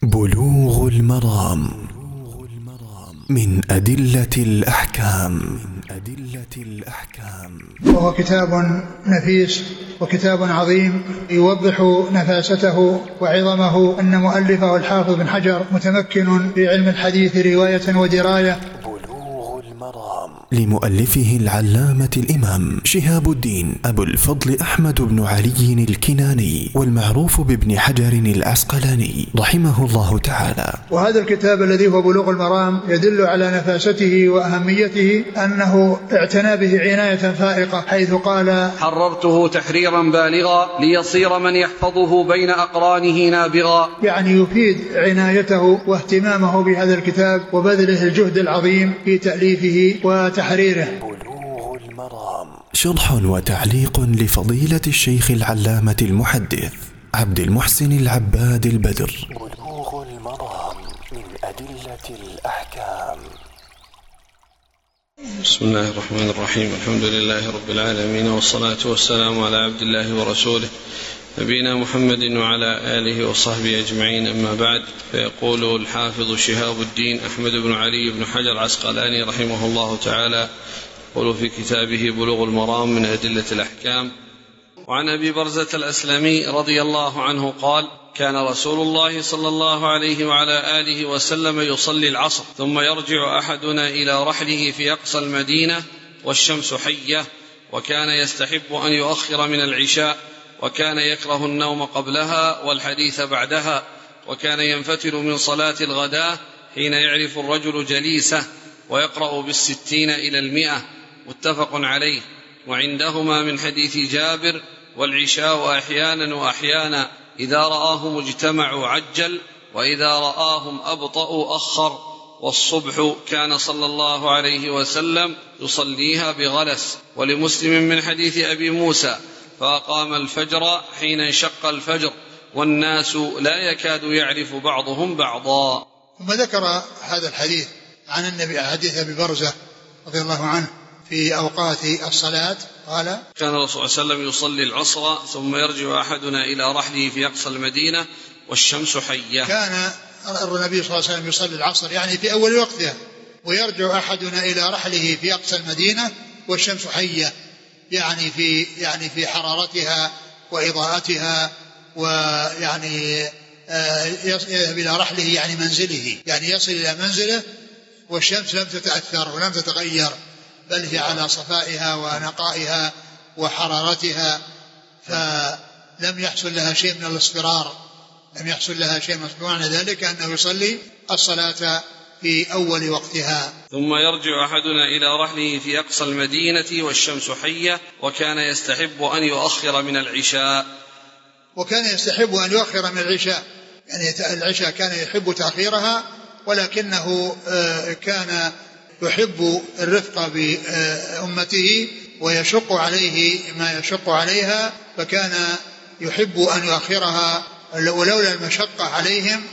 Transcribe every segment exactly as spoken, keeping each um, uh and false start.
بلوغ المرام من أدلة الأحكام. وهو كتاب نفيس وكتاب عظيم يوضح نفاسته وعظمه. أن مؤلفه الحافظ بن حجر متمكن في علم الحديث رواية ودراية. لمؤلفه العلامة الإمام شهاب الدين أبو الفضل أحمد بن علي الكناني، والمعروف بابن حجر العسقلاني رحمه الله تعالى. وهذا الكتاب الذي هو بلوغ المرام يدل على نفاسته وأهميته، أنه اعتنى به عناية فائقة، حيث قال: حررته تحريرا بالغا ليصير من يحفظه بين أقرانه نابغا. يعني يفيد عنايته واهتمامه بهذا الكتاب وبذله الجهد العظيم في تأليفه وتحريره. بلوغ المرام شرح وتعليق لفضيلة الشيخ العلامة المحدث عبد المحسن العباد البدر. بلوغ المرام من أدلة الأحكام. بسم الله الرحمن الرحيم. الحمد لله رب العالمين، والصلاة والسلام على عبد الله ورسوله نبينا محمد وعلى آله وصحبه أجمعين، أما بعد. فيقول الحافظ شهاب الدين أحمد بن علي بن حجر العسقلاني رحمه الله تعالى، يقول في كتابه بلوغ المرام من أدلة الأحكام: وعن أبي برزة الأسلمي رضي الله عنه قال: كان رسول الله صلى الله عليه وعلى آله وسلم يصلي العصر ثم يرجع أحدنا إلى رحله في أقصى المدينة والشمس حية، وكان يستحب أن يؤخر من العشاء، وكان يكره النوم قبلها والحديث بعدها، وكان ينفتل من صلاة الغداء حين يعرف الرجل جليسه، ويقرأ بالستين إلى المئة، متفق عليه. وعندهما من حديث جابر: والعشاء أحيانا وأحيانا، إذا رآهم اجتمعوا عجل، وإذا رآهم أبطأوا أخر، والصبح كان صلى الله عليه وسلم يصليها بغلس. ولمسلم من حديث أبي موسى: فأقام الفجر حين انشق الفجر، والناس لا يكاد يعرف بعضهم بعضا. ثم ذكر هذا الحديث عن النبي، حديث أبي برزة رضي الله عنه في أوقات الصلاة، قال: كان الرسول صلى الله عليه وسلم يصلي العصر ثم يرجع أحدنا إلى رحله في أقصى المدينة والشمس حية. كان النبي صلى الله عليه وسلم يصلي العصر يعني في أول وقتها، ويرجع أحدنا إلى رحله في أقصى المدينة والشمس حية، يعني في يعني في حرارتها وإضاءتها، ويعني يذهب إلى رحله يعني منزله، يعني يصل إلى منزله والشمس لم تتأثر ولم تتغير، بل هي على صفائها ونقائها وحرارتها، فلم يحصل لها شيء من الاصفرار، لم يحصل لها شيء من الاصفرار. معنى ذلك أنه يصلي الصلاة في أول وقتها. ثم يرجع أحدنا إلى رحله في أقصى المدينة والشمس حية، وكان يستحب أن يؤخر من العشاء. وكان يستحب أن يؤخر من العشاء، يعني العشاء كان يحب تأخيرها، ولكنه كان يحب الرفق بأمته ويشق عليه ما يشق عليها، فكان يحب أن يؤخرها، ولولا المشقة عليهم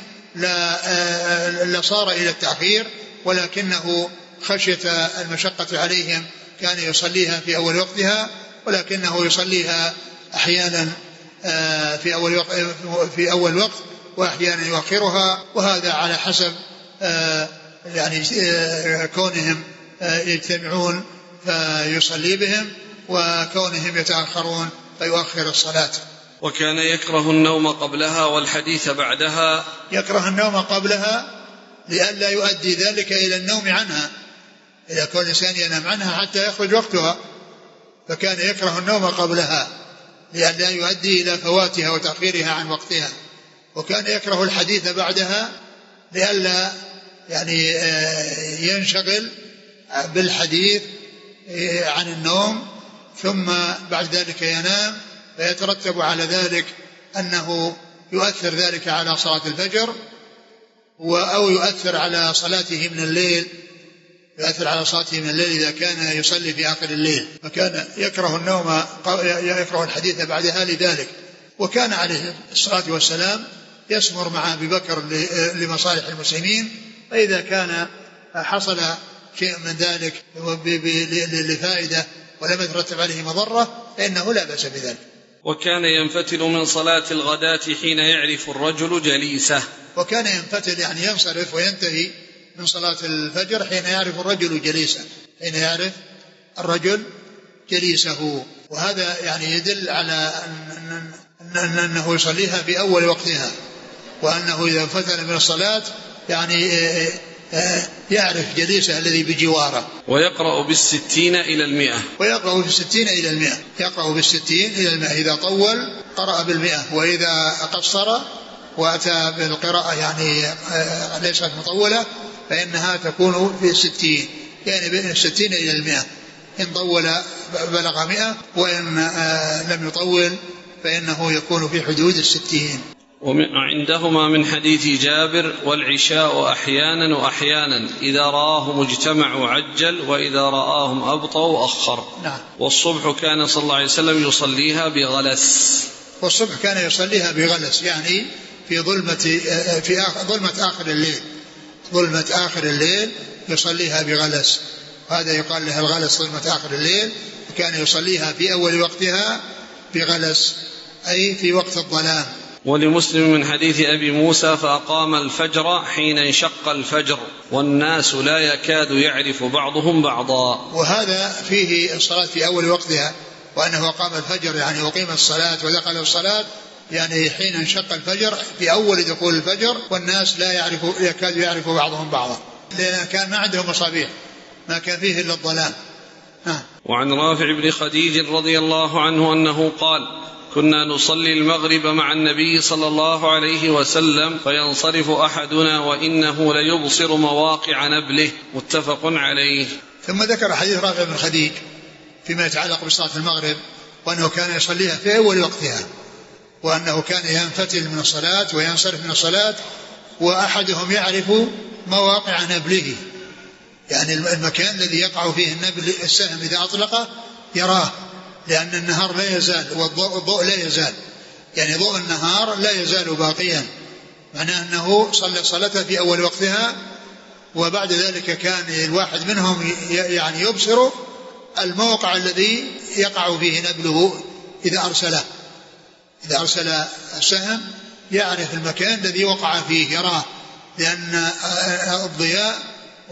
لصار إلى التأخير، ولكنه خشية المشقة عليهم كان يصليها في أول وقتها، ولكنه يصليها أحيانا في أول وقت, في أول وقت وأحيانا يؤخرها، وهذا على حسب يعني كونهم يجتمعون فيصلي بهم، وكونهم يتأخرون فيؤخر الصلاة. وكان يكره النوم قبلها والحديث بعدها. يكره النوم قبلها لئلا يؤدي ذلك إلى النوم عنها، إذا كل إنسان ينام عنها حتى يخرج وقتها، فكان يكره النوم قبلها لئلا يؤدي إلى فواتها وتأخيرها عن وقتها. وكان يكره الحديث بعدها لئلا يعني ينشغل بالحديث عن النوم ثم بعد ذلك ينام، فيترتب على ذلك أنه يؤثر ذلك على صلاة الفجر، أو يؤثر على صلاته من الليل، يؤثر على صلاته من الليل إذا كان يصلي في آخر الليل، فكان يكره النوم يكره الحديث بعدها لذلك. وكان عليه الصلاة والسلام يسمر مع أبي بكر لمصالح المسلمين، فإذا كان حصل شيء من ذلك لفائدة ولم يترتب عليه مضرة فإنه لا بأس بذلك. وكان ينفتل من صلاة الغداة حين يعرف الرجل جليسه. وكان ينفتل يعني ينصرف وينتهي من صلاة الفجر حين يعرف الرجل جليسه، حين يعرف الرجل جليسه. وهذا يعني يدل على أن أن أنه يصليها في أول وقتها، وأنه إذا فتل من الصلاة يعني يعرف جليسه الذي بجواره. ويقرأ بالستين إلى المئة ويقرأ بالستين إلى المئة يقرأ بالستين إلى المئة. إذا طول قرأ بالمئة، وإذا قصر وأتى بالقراءة يعني ليست مطولة فإنها تكون في الستين، يعني بين الستين إلى المئة. إن طول بلغ مئة، وإن لم يطول فإنه يكون في حدود الستين. وعندهما من حديث جابر: والعشاء أحيانا وأحيانا إذا رآه مجتمع عجل وإذا رآهم أبطأوا أخر. نعم. والصبح كان صلى الله عليه وسلم يصليها بغلس. والصبح كان يصليها بغلس يعني في ظلمة في آخر ظلمة آخر الليل ظلمة آخر الليل يصليها بغلس، وهذا يقال لها الغلس ظلمة آخر الليل. كان يصليها في أول وقتها بغلس أي في وقت الظلام. ولمسلم من حديث أبي موسى: فأقام الفجر حين انشق الفجر والناس لا يكاد يعرف بعضهم بعضا. وهذا فيه الصلاة في أول وقتها، وأنه أقام الفجر يعني أقيم الصلاة ودخل الصلاة، يعني حين انشق الفجر في أول دخول الفجر، والناس لا يعرف يكاد يعرف بعضهم بعضا، لأن كان ما عندهم مصابيح، ما كان فيه إلا الظلام. ها. وعن رافع بن خديج رضي الله عنه أنه قال: كنا نصلي المغرب مع النبي صلى الله عليه وسلم فينصرف أحدنا وإنه ليبصر مواقع نبله. متفق عليه. ثم ذكر حديث رافع بن خديج فيما يتعلق بصلاة المغرب، وأنه كان يصليها في أول وقتها، وأنه كان ينفتل من الصلاة وينصرف من الصلاة وأحدهم يعرف مواقع نبله، يعني المكان الذي يقع فيه النبل السهم إذا أطلقه يراه، لأن النهار لا يزال والضوء لا يزال، يعني ضوء النهار لا يزال باقيا، معناه أنه صلى صلاته في أول وقتها. وبعد ذلك كان الواحد منهم يعني يبصر الموقع الذي يقع فيه نبله إذا أرسله إذا أرسل السهم يعرف المكان الذي وقع فيه يراه، لأن الضياء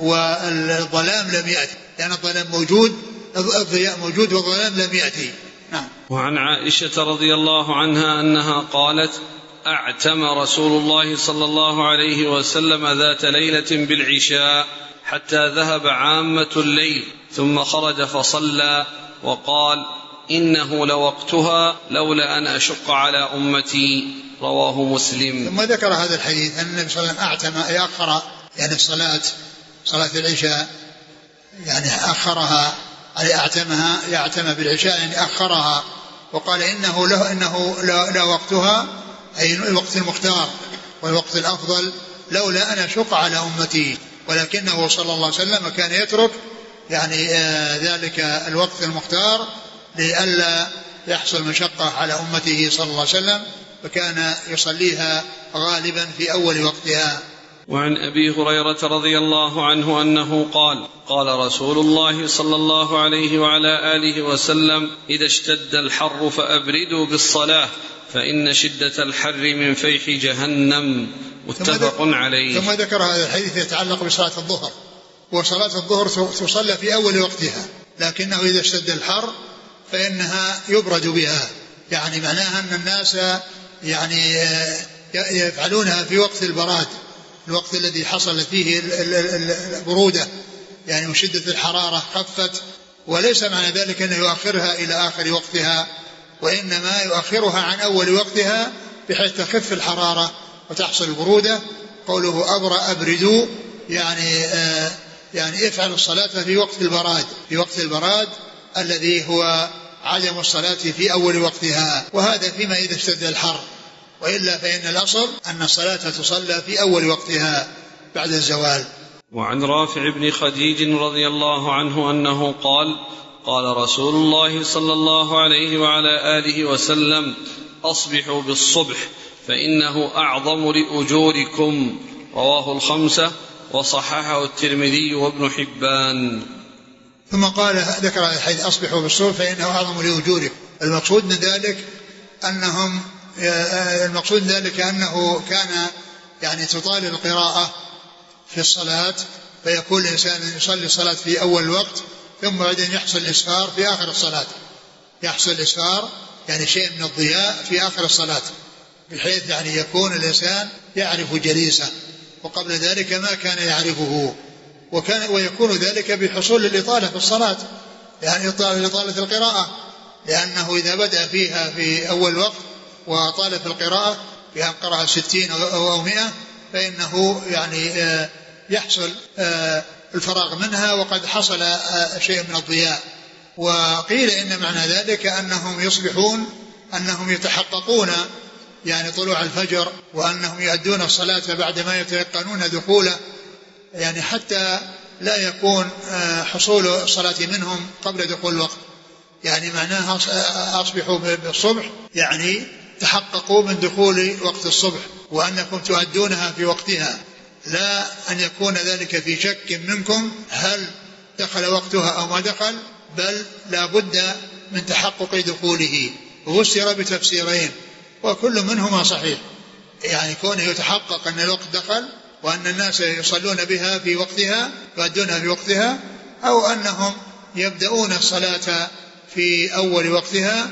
والظلام لم يأتي، لأن الظلام موجود الضياء موجود والظلام لم يأتي. نعم. وعن عائشة رضي الله عنها أنها قالت: أعتم رسول الله صلى الله عليه وسلم ذات ليلة بالعشاء حتى ذهب عامة الليل ثم خرج فصلى وقال: إنه لوقتها لولا أن أشق على أمتي. رواه مسلم. ثم ذكر هذا الحديث أن النبي صلى الله عليه وسلم أعتم أي أخر يعني الصلاة صلاة العشاء، يعني أخرها أي أعتمها يعتم بالعشاء يعني أخرها، وقال إنه له إنه لا وقتها أي الوقت المختار والوقت الأفضل لولا أن أشق على أمتي، ولكنه صلى الله عليه وسلم كان يترك يعني آه ذلك الوقت المختار لئلا يحصل مشقة على أمته صلى الله عليه وسلم، فكان يصليها غالبا في أول وقتها. وعن أبي هريرة رضي الله عنه أنه قال: قال رسول الله صلى الله عليه وعلى آله وسلم: إذا اشتد الحر فأبردوا بالصلاة فإن شدة الحر من فيح جهنم. متفق عليه. ثم ذكر هذا الحديث يتعلق بصلاة الظهر، وصلاة الظهر تصلى في أول وقتها، لكنه إذا اشتد الحر فإنها يبرد بها، يعني معناها أن الناس يعني يفعلونها في وقت البراد، الوقت الذي حصل فيه البرودة يعني وشدة الحرارة خفت، وليس معنى ذلك أنه يؤخرها إلى آخر وقتها، وإنما يؤخرها عن أول وقتها بحيث تخف الحرارة وتحصل البرودة. قوله أبرأ أبردوا يعني آه يعني افعل الصلاة في وقت البراد في وقت البراد الذي هو عدم الصلاة في أول وقتها، وهذا فيما إذا اشتد الحر، وإلا فإن الأصل أن الصلاة تصلى في أول وقتها بعد الزوال. وعن رافع بن خديج رضي الله عنه أنه قال: قال رسول الله صلى الله عليه وعلى آله وسلم: أصبحوا بالصبح فإنه أعظم لأجوركم. رواه الخمسة وصححه الترمذي وابن حبان. ثم قال ذكر الحديث: أصبحوا بالصبح فإنه أعظم لأجوركم. المقصود من ذلك أنهم المقصود ذلك أنه كان يعني تطال القراءة في الصلاة، فيكون الإنسان يصلي الصلاة في أول الوقت ثم بعدين يحصل الإسفار في آخر الصلاة، يحصل الإسفار يعني شيء من الضياء في آخر الصلاة، بحيث يعني يكون الإنسان يعرف جليسه وقبل ذلك ما كان يعرفه، وكان ويكون ذلك بحصول الإطالة في الصلاة، يعني إطالة القراءة، لأنه إذا بدأ فيها في أول وقت وطال في القراءة بأن قرأ ستين أو مئة فإنه يعني يحصل الفراغ منها وقد حصل شيء من الضياء. وقيل إن معنى ذلك أنهم يصبحون أنهم يتحققون يعني طلوع الفجر، وأنهم يؤدون الصلاة بعدما يتيقنون دخوله، يعني حتى لا يكون حصول الصلاة منهم قبل دخول الوقت، يعني معناها أصبحوا بالصبح يعني تحققوا من دخول وقت الصبح، وأنكم تؤدونها في وقتها، لا أن يكون ذلك في شك منكم هل دخل وقتها أو ما دخل، بل لا بد من تحقق دخوله. وفسر بتفسيرين وكل منهما صحيح، يعني كونه يتحقق أن الوقت دخل وأن الناس يصلون بها في وقتها يؤدونها في وقتها، أو أنهم يبدأون الصلاة في أول وقتها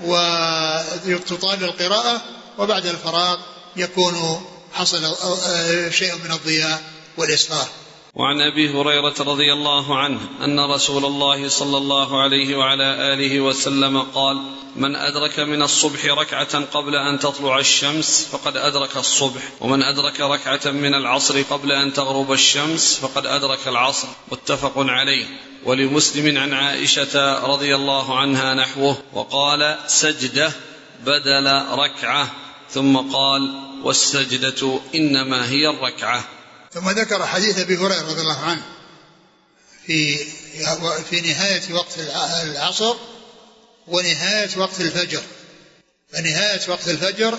وتطال القراءة وبعد الفراغ يكون حصل شيء من الضياء والإسفار. وعن أبي هريرة رضي الله عنه أن رسول الله صلى الله عليه وعلى آله وسلم قال: من أدرك من الصبح ركعة قبل أن تطلع الشمس فقد أدرك الصبح، ومن أدرك ركعة من العصر قبل أن تغرب الشمس فقد أدرك العصر، متفق عليه. ولمسلم عن عائشة رضي الله عنها نحوه، وقال: سجدة بدل ركعة، ثم قال: والسجدة إنما هي الركعة. ثم ذكر حديث أبي هريرة رضي الله عنه في في نهاية وقت العصر ونهاية وقت الفجر. فنهاية وقت الفجر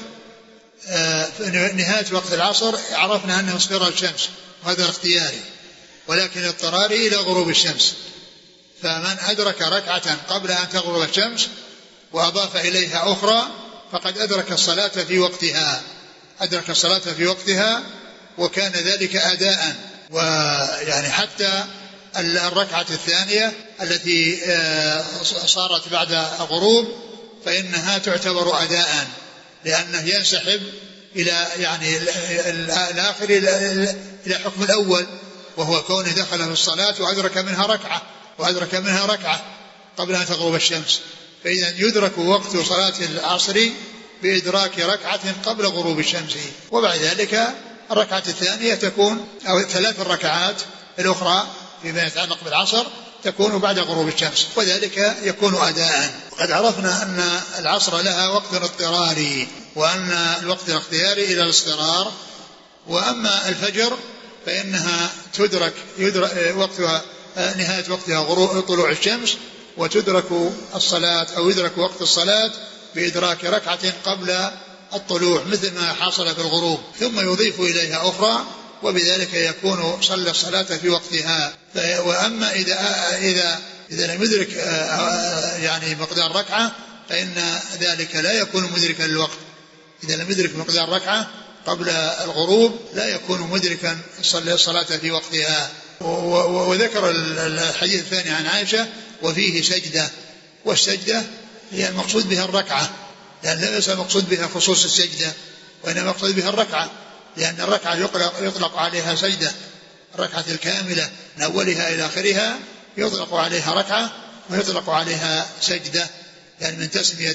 نهاية وقت العصر عرفنا أنه اصفرار الشمس، وهذا اختياري، ولكن اضطراري إلى غروب الشمس. فمن أدرك ركعة قبل أن تغرب الشمس وأضاف إليها أخرى فقد أدرك الصلاة في وقتها، أدرك الصلاة في وقتها وكان ذلك أداء. ويعني حتى الركعة الثانية التي صارت بعد الغروب فإنها تعتبر أداء، لأنه ينسحب إلى يعني الآخر إلى حكم الأول، وهو كونه دخل في الصلاة وأدرك منها ركعة وأدرك منها ركعة قبل أن تغرب الشمس. فإذا يدرك وقت صلاة العصر بإدراك ركعة قبل غروب الشمس، وبعد ذلك الركعة الثانية تكون أو ثلاث الركعات الأخرى فيما يتعلق بالعصر تكون بعد غروب الشمس، وذلك يكون أداء. وقد عرفنا أن العصر لها وقت اضطراري، وأن الوقت الاختياري إلى الاضطرار. وأما الفجر فإنها تدرك يدرك وقتها نهاية وقتها غروب طلوع الشمس، وتدرك الصلاة أو يدرك وقت الصلاة بإدراك ركعة قبل الطلوع مثل ما حصل في الغروب، ثم يضيف إليها أخرى، وبذلك يكون صلى الصلاة في وقتها. وأما إذا إذا إذا لم يدرك يعني مقدار ركعة فإن ذلك لا يكون مدركا للوقت. إذا لم يدرك مقدار ركعة قبل الغروب لا يكون مدركا صلى الصلاة في وقتها. وذكر الحديث الثاني عن عائشة وفيه سجدة، والسجدة هي المقصود بها الركعة، لأن ليس المقصود بها خصوص السجدة، وإنما المقصود بها الركعة، لأن الركعة يطلق, يطلق عليها سجدة، الركعة الكاملة من أولها إلى آخرها يطلق عليها ركعة ويطلق عليها سجدة، يعني من تسمية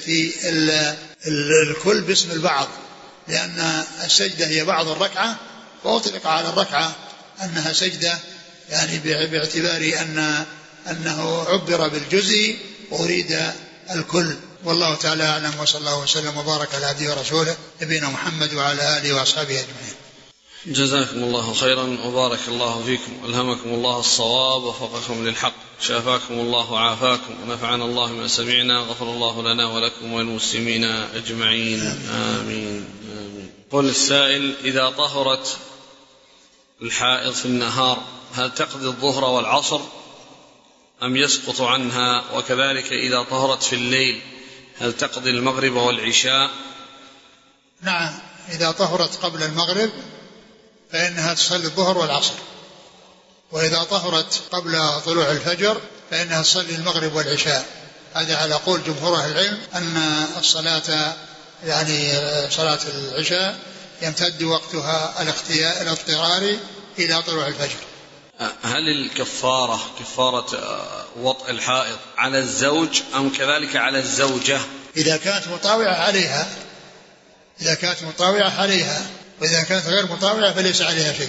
الكل باسم البعض، لأن السجدة هي بعض الركعة، فأطلق على الركعة أنها سجدة، يعني باعتبار أن أنه عبر بالجزء وأريد الكل. والله تعالى أعلم، وصلى الله وسلم وبارك على عبده ورسوله نبينا محمد وعلى آله وأصحابه أجمعين. جزاكم الله خيرا وبارك الله فيكم، ألهمكم الله الصواب ووفقكم للحق، شافاكم الله وعافاكم، ونفعنا الله ما سمعنا، غفر الله لنا ولكم وللمسلمين أجمعين، آمين آمين. قل السائل: إذا طهرت الحائض في النهار هل تقضي الظهر والعصر أم يسقط عنها؟ وكذلك إذا طهرت في الليل هل تقضي المغرب والعشاء؟ نعم، إذا طهرت قبل المغرب فإنها تصلي الظهر والعصر، وإذا طهرت قبل طلوع الفجر فإنها تصلي المغرب والعشاء. هذا على قول جمهور أهل العلم أن الصلاة يعني صلاة العشاء يمتد وقتها الاضطراري إلى طلوع الفجر. هل الكفارة كفارة وطء الحائض على الزوج أم كذلك على الزوجة؟ إذا كانت مطاوعة عليها إذا كانت مطاوعة عليها وإذا كانت غير مطاوعة فليس عليها شيء.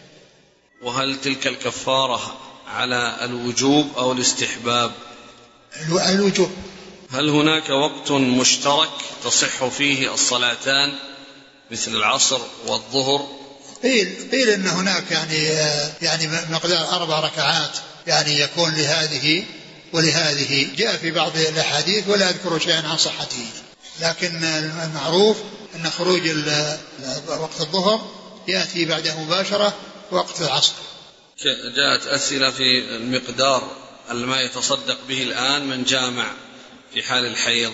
وهل تلك الكفارة على الوجوب أو الاستحباب؟ الوجوب. هل هناك وقت مشترك تصح فيه الصلاتان مثل العصر والظهر؟ قيل قيل ان هناك يعني يعني مقدار اربع ركعات يعني يكون لهذه ولهذه، جاء في بعض الاحاديث ولا اذكر شيئا عن صحته، لكن المعروف ان خروج وقت الظهر ياتي بعده مباشره وقت العصر. جاءت اسئله في المقدار ما يتصدق به الان من جامع في حال الحيض.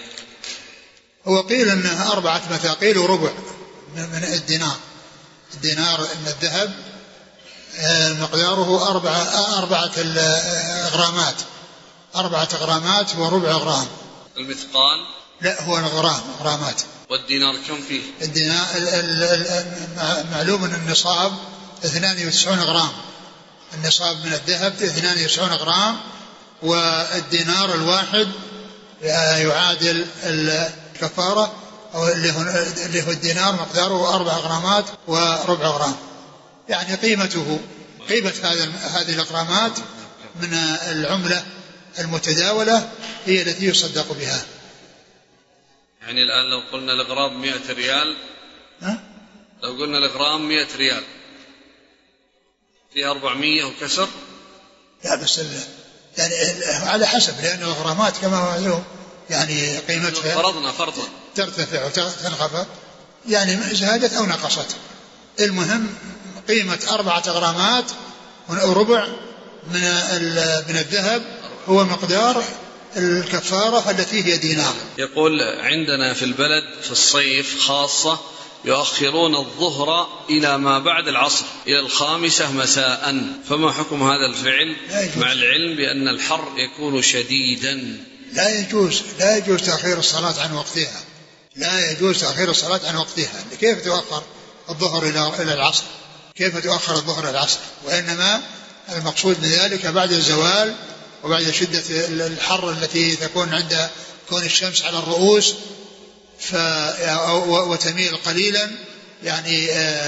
هو قيل انها اربعه مثاقيل وربع من الدينار. الدينار من الذهب مقداره أربعة, أربعة غرامات أربعة غرامات وربع غرام. المثقال؟ لا، هو الغرام غرامات. والدينار كم فيه؟ الدينار معلوم أن النصاب اثنان وتسعون غرام، النصاب من الذهب اثنان وتسعون غرام، والدينار الواحد يعادل الكفارة أو اللي هو الدينار مقداره أربع غرامات وربع غرام، يعني قيمته قيمة هذه الغرامات من العملة المتداولة هي التي يصدق بها. يعني الآن لو قلنا الغرام مئة ريال، ها؟ لو قلنا الغرام مئة ريال فيها أربعمية وكسر. لا بس يعني على حسب، لأن الغرامات كما معلوم يعني قيمتها فرضنا فرضا ترتفع وتنخفض، يعني زادت أو نقصت. المهم قيمة أربعة غرامات وربع من من الذهب هو مقدار الكفارة التي هي دينار. يقول عندنا في البلد في الصيف خاصة يؤخرون الظهر إلى ما بعد العصر إلى الخامسة مساء، فما حكم هذا الفعل مع العلم بأن الحر يكون شديدا؟ لا يجوز لا يجوز تأخير الصلاة عن وقتها، لا يجوز تأخير الصلاة عن وقتها. كيف تؤخر الظهر إلى العصر؟ كيف تؤخر الظهر إلى العصر؟ وإنما المقصود من ذلك بعد الزوال وبعد شدة الحر التي تكون عند كون الشمس على الرؤوس وتميل قليلا، يعني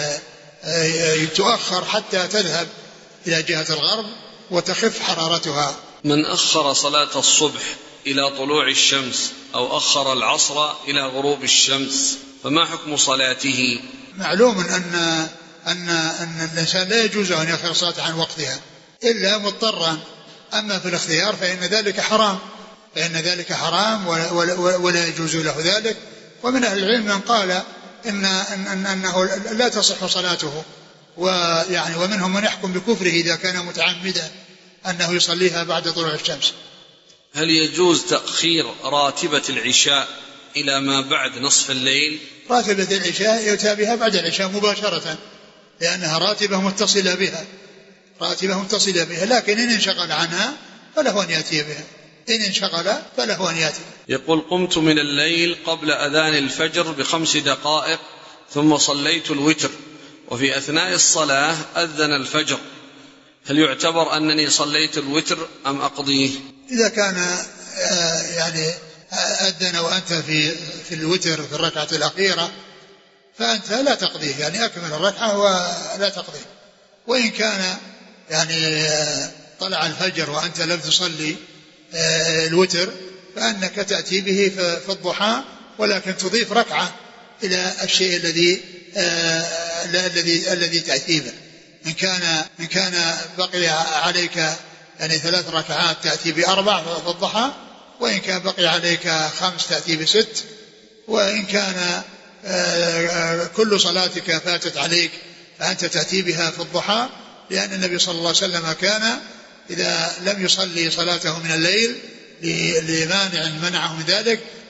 تؤخر حتى تذهب إلى جهة الغرب وتخف حرارتها. من أخر صلاة الصبح إلى طلوع الشمس أو أخر العصر إلى غروب الشمس فما حكم صلاته؟ معلوم أن أن أن الإنسان لا يجوز أن يأخر الصلاة عن وقتها إلا مضطرا، أما في الاختيار فإن ذلك حرام فإن ذلك حرام ولا, ولا يجوز له ذلك. ومن أهل العلم من قال إن أن أنه لا تصح صلاته، ويعني ومنهم من يحكم بكفره إذا كان متعمدا أنه يصليها بعد طلوع الشمس. هل يجوز تأخير راتبة العشاء إلى ما بعد نصف الليل؟ راتبة العشاء يؤتى بها بعد العشاء مباشرة، لأنها راتبة متصلة بها راتبة متصلة بها لكن إن انشغل عنها فله أن يأتي بها، إن انشغل فله أن يأتي. يقول قمت من الليل قبل أذان الفجر بخمس دقائق ثم صليت الوتر، وفي أثناء الصلاة أذن الفجر، هل يعتبر أنني صليت الوتر أم أقضيه؟ إذا كان يعني أذن وأنت في في الوتر في الركعة الأخيرة فأنت لا تقضيه، يعني أكمل الركعة ولا تقضيه. وإن كان يعني طلع الفجر وأنت لم تصلي الوتر فأنك تأتي به في الضحى، ولكن تضيف ركعة إلى الشيء الذي الذي الذي تأتي به. إن كان إن كان بقي عليك يعني ثلاث ركعات تأتي بأربع في الضحى، وإن كان بقي عليك خمس تأتي بست، وإن كان كل صلاتك فاتت عليك فأنت تأتي بها في الضحى، لأن النبي صلى الله عليه وسلم كان إذا لم يصلي صلاته من الليل لمانع منعه من ذلك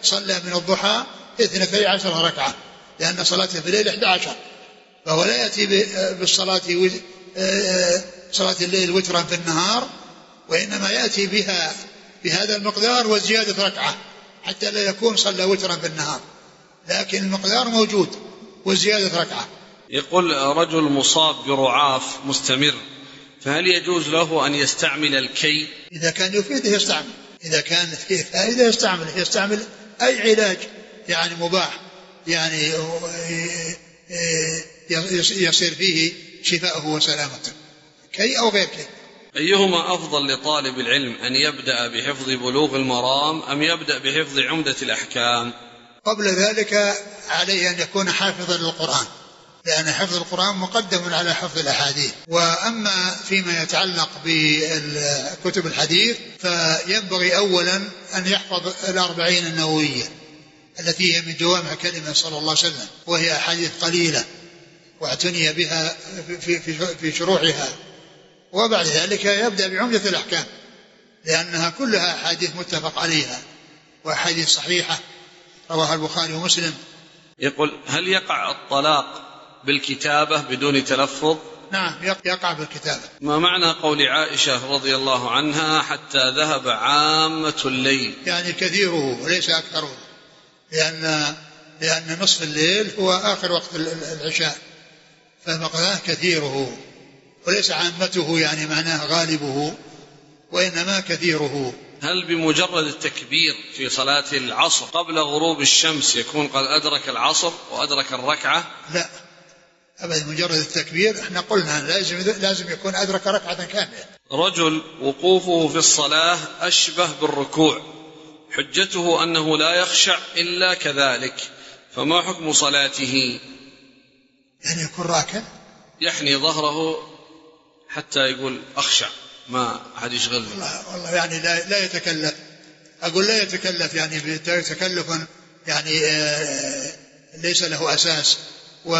صلى من الضحى اثنتي عشر ركعة، لأن صلاة في الليل إحدى عشر، فهو لا يأتي بالصلاة صلاة الليل وترا في النهار، وإنما يأتي بها بهذا المقدار وزيادة ركعة، حتى لا يكون صلى وترا في النهار، لكن المقدار موجود وزيادة ركعة. يقول رجل مصاب برعاف مستمر، فهل يجوز له أن يستعمل الكي؟ إذا كان يفيده يستعمل، إذا كان فيه فائدة يستعمل يستعمل أي علاج يعني مباح، يعني يصير فيه شفاءه وسلامته، كي أو غير كي. أيهما أفضل لطالب العلم، أن يبدأ بحفظ بلوغ المرام أم يبدأ بحفظ عمدة الأحكام؟ قبل ذلك عليه أن يكون حافظا للقرآن، لأن حفظ القرآن مقدم على حفظ الأحاديث. وأما فيما يتعلق بكتب الحديث فينبغي أولا أن يحفظ الأربعين النووية التي هي من جوامع كلمة صلى الله عليه وسلم، وهي أحاديث قليلة واعتني بها في, في, في شروحها. وبعد ذلك يبدأ بعمدة الأحكام، لأنها كلها أحاديث متفق عليها وأحاديث صحيحة رواها البخاري ومسلم. يقول هل يقع الطلاق بالكتابة بدون تلفظ؟ نعم يقع بالكتابة. ما معنى قول عائشة رضي الله عنها حتى ذهب عامة الليل؟ يعني كثيره وليس أكثره، لأن, لأن نصف الليل هو آخر وقت العشاء، فمقداره كثيره وليس عامته، يعني معناه غالبه، وإنما كثيره. هل بمجرد التكبير في صلاة العصر قبل غروب الشمس يكون قد أدرك العصر وأدرك الركعة؟ لا أبدا، مجرد التكبير احنا قلنا لازم, لازم يكون أدرك ركعة كاملة. رجل وقوفه في الصلاة أشبه بالركوع، حجته أنه لا يخشع إلا كذلك، فما حكم صلاته؟ يعني يكون راكع يحني ظهره حتى يقول أخشع، ما أحد يشغله. والله, والله يعني لا, لا يتكلف، أقول لا يتكلف يعني بتكلفا يعني آه ليس له أساس، و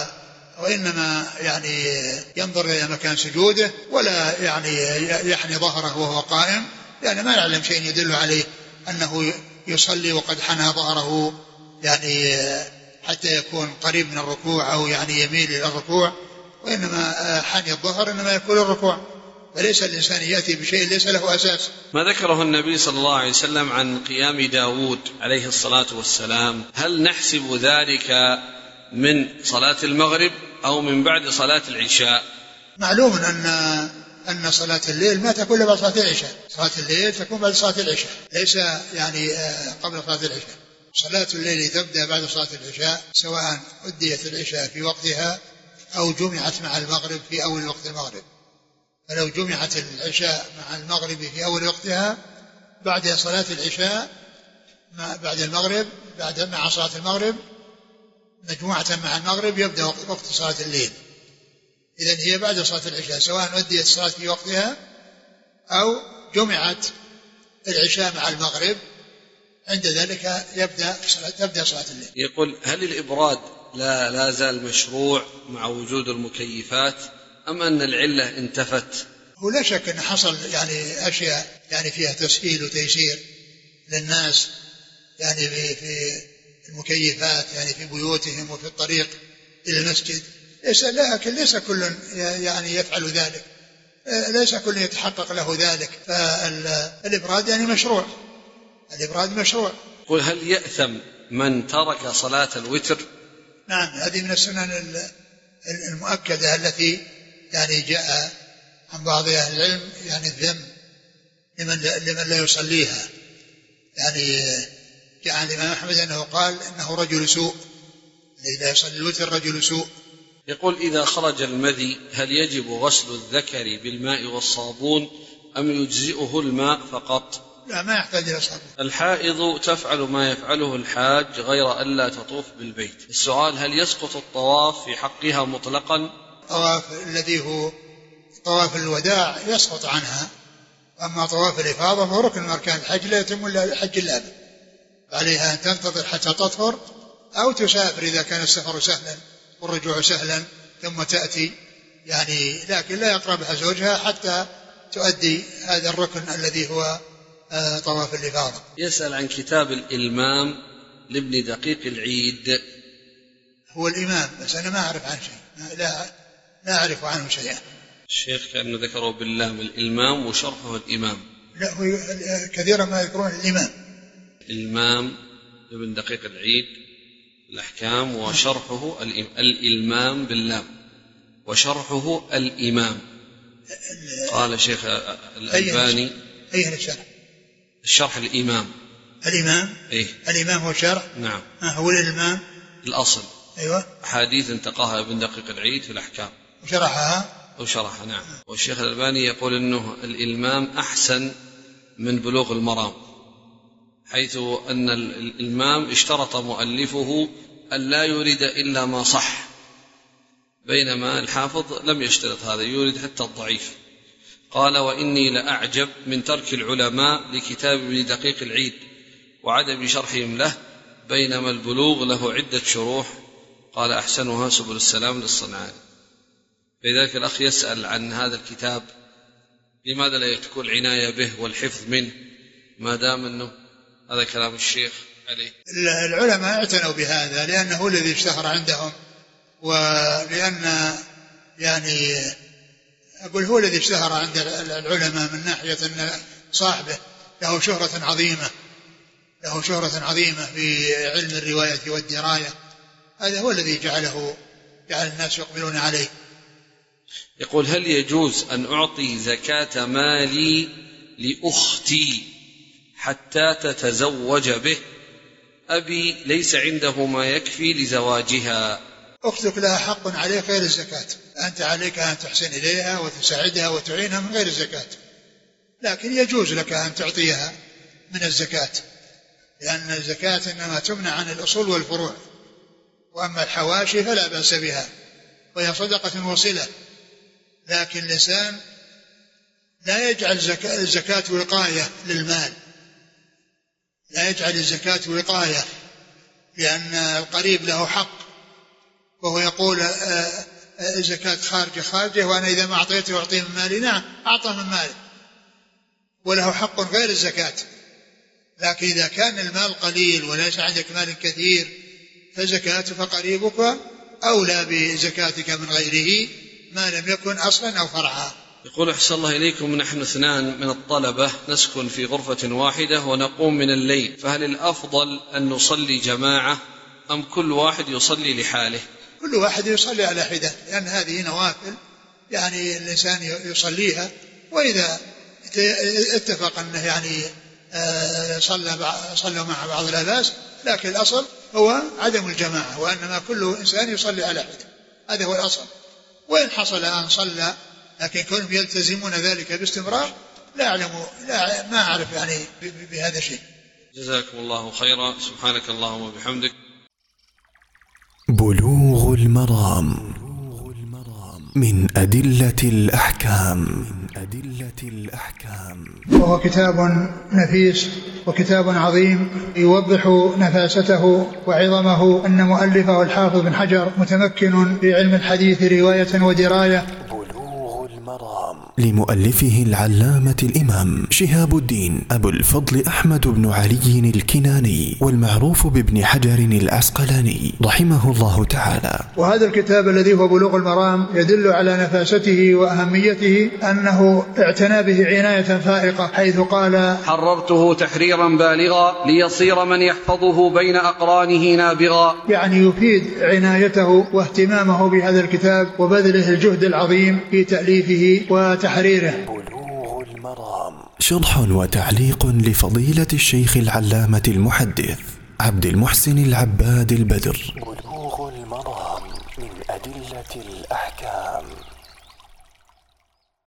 وإنما يعني ينظر إلى مكان سجوده ولا يعني يحني ظهره وهو قائم، يعني ما يعلم شيء يدل عليه أنه يصلي وقد حنى ظهره يعني حتى يكون قريب من الركوع أو يعني يميل إلى الركوع، وإنما حني الظهر إنما يكون الركوع، فليس الإنسان يأتي بشيء ليس له أساس. ما ذكره النبي صلى الله عليه وسلم عن قيام داود عليه الصلاة والسلام، هل نحسب ذلك من صلاة المغرب أو من بعد صلاة العشاء؟ معلوم أن أن صلاة الليل ما تكون بعد صلاة العشاء، صلاة الليل تكون بعد صلاة العشاء، ليس يعني قبل صلاة العشاء. صلاة الليل تبدأ بعد صلاة العشاء، سواء أديت العشاء في وقتها أو جمعت مع المغرب في أول وقت المغرب. فلو جمعت العشاء مع المغرب في أول وقتها بعد صلاة العشاء بعد المغرب بعد مع صلاة المغرب مجموعة مع المغرب يبدأ وقت صلاة الليل. إذن هي بعد صلاة العشاء، سواء أديت الصلاة في وقتها أو جمعت العشاء مع المغرب، عند ذلك يبدأ صلاة تبدأ صلاة الليل. يقول هل الإبراد لا لا زال مشروع مع وجود المكيفات أم أن العلة انتفت؟ هو لا شك أن حصل يعني أشياء يعني فيها تسهيل وتيسير للناس، يعني في, في المكيفات يعني في بيوتهم وفي الطريق إلى المسجد، ليس لكن ليس كل يعني يفعل ذلك، ليس كل يتحقق له ذلك، فالإبراد يعني مشروع، الإبراد مشروع. قل هل يأثم من ترك صلاة الوتر؟ نعم، هذه من السنن المؤكدة التي يعني جاء عن بعض أهل العلم يعني الذم لمن, لمن لا يصليها. يعني جاء عن الإمام أحمد أنه قال إنه رجل سوء، الذي لا يصلي الوتر رجل سوء. يقول إذا خرج المذي هل يجب غسل الذكر بالماء والصابون أم يجزئه الماء فقط؟ لا، ما يحتاج إلى صابون. الحائض تفعل ما يفعله الحاج غير ألا تطوف بالبيت. السؤال هل يسقط الطواف في حقها مطلقا؟ الطواف الذي هو طواف الوداع يسقط عنها، أما طواف الإفاضة فهو ركن من أركان الحج لا يتم إلا الحج الأبد، عليها أن تنتظر حتى تطهر أو تسافر إذا كان السفر سهلا والرجوع سهلا ثم تأتي، يعني لكن لا يقربها زوجها حتى تؤدي هذا الركن الذي هو طواف الإفاضة. يسأل عن كتاب الإلمام لابن دقيق العيد. هو الإمام بس أنا ما أعرف عنه شيء، لا لا أعرف عنه شيئا. الشيخ كأنه ذكره باللام الإلمام وشرحه الإمام. لا هو كثيرا ما يذكرون الإمام. الإمام ابن دقيق العيد الأحكام وشرحه الإلمام باللام وشرحه الإمام. قال شيخ الألباني أي الشرح؟ الشرح الإمام. الإمام إيه؟ الإمام هو الشرح؟ نعم. هو الإمام الأصل. أيوة. أحاديث انتقاها ابن دقيق العيد في الأحكام وشرحها وشرحها. نعم. والشيخ الألباني يقول إنه الإلمام أحسن من بلوغ المرام، حيث أن الإلمام اشترط مؤلفه أن لا يريد إلا ما صح، بينما الحافظ لم يشترط هذا، يريد حتى الضعيف. قال وإني لأعجب من ترك العلماء لكتاب ابن دقيق العيد وعدم شرحهم له، بينما البلوغ له عدة شروح. قال أحسنها سبل السلام للصنعاني. لذلك الأخ يسأل عن هذا الكتاب لماذا لا تكون العناية به والحفظ منه ما دام أنه هذا كلام الشيخ عليه. العلماء اعتنوا بهذا لأنه الذي اشتهر عندهم، ولأن يعني أقول هو الذي اشتهر عند العلماء من ناحية أن صاحبه له شهرة عظيمة، له شهرة عظيمة في علم الرواية والدراية. هذا هو الذي جعله جعل الناس يقبلون عليه. يقول هل يجوز أن أعطي زكاة مالي لأختي حتى تتزوج به؟ أبي ليس عنده ما يكفي لزواجها. أختك لها حق عليك غير الزكاة، أنت عليك أن تحسن إليها وتساعدها وتعينها من غير الزكاة، لكن يجوز لك أن تعطيها من الزكاة، لأن الزكاة إنما تمنع عن الأصول والفروع، وأما الحواشي فلا بأس بها وهي صدقة وصلة. لكن الإنسان لا يجعل الزكاة وقاية للمال، لا يجعل الزكاة وقاية، لأن القريب له حق، وهو يقول الزكاة خارجة خارجة وأنا إذا ما أعطيته أعطيه من مالي. نعم أعطى من ماله وله حق غير الزكاة، لكن إذا كان المال قليل وليس عندك مال كثير فزكاة فقريبك أولى بزكاتك من غيره ما لم يكن أصلا أو فرعا. يقول أحسن الله إليكم نحن اثنان من الطلبة نسكن في غرفة واحدة ونقوم من الليل، فهل الأفضل أن نصلي جماعة أم كل واحد يصلي لحاله؟ كل واحد يصلي على حدة، لأن هذه نوافل يعني الإنسان يصليها، وإذا اتفق أنه يعني صلى صلوا مع بعض لا بأس، لكن الأصل هو عدم الجماعة، وأنما كل إنسان يصلي على حدة، هذا هو الأصل. وإن حصل أن صلى لكن كونهم يلتزمون ذلك باستمرار لا أعلم، لا ما أعرف يعني بهذا شيء. جزاكم الله خيرا. سبحانك اللهم وبحمدك. بلوغ المرام من أدلة الأحكام. أدلة الأحكام. وهو كتاب نفيس وكتاب عظيم يوضح نفاسته وعظمه، أن مؤلفه الحافظ بن حجر متمكن في علم الحديث رواية ودراية. بلوغ المرام لمؤلفه العلامة الإمام شهاب الدين أبو الفضل أحمد بن علي الكناني، والمعروف بابن حجر العسقلاني رحمه الله تعالى. وهذا الكتاب الذي هو بلوغ المرام يدل على نفاسته وأهميته، أنه اعتنى به عناية فائقة، حيث قال حررته تحريرا بالغا ليصير من يحفظه بين أقرانه نابغا، يعني يفيد عنايته واهتمامه بهذا الكتاب وبذله الجهد العظيم في تأليفه وتحريره. بلوغ المرام شرح وتعليق لفضيلة الشيخ العلامة المحدث عبد المحسن العباد البدر. بلوغ المرام من أدلة الأحكام.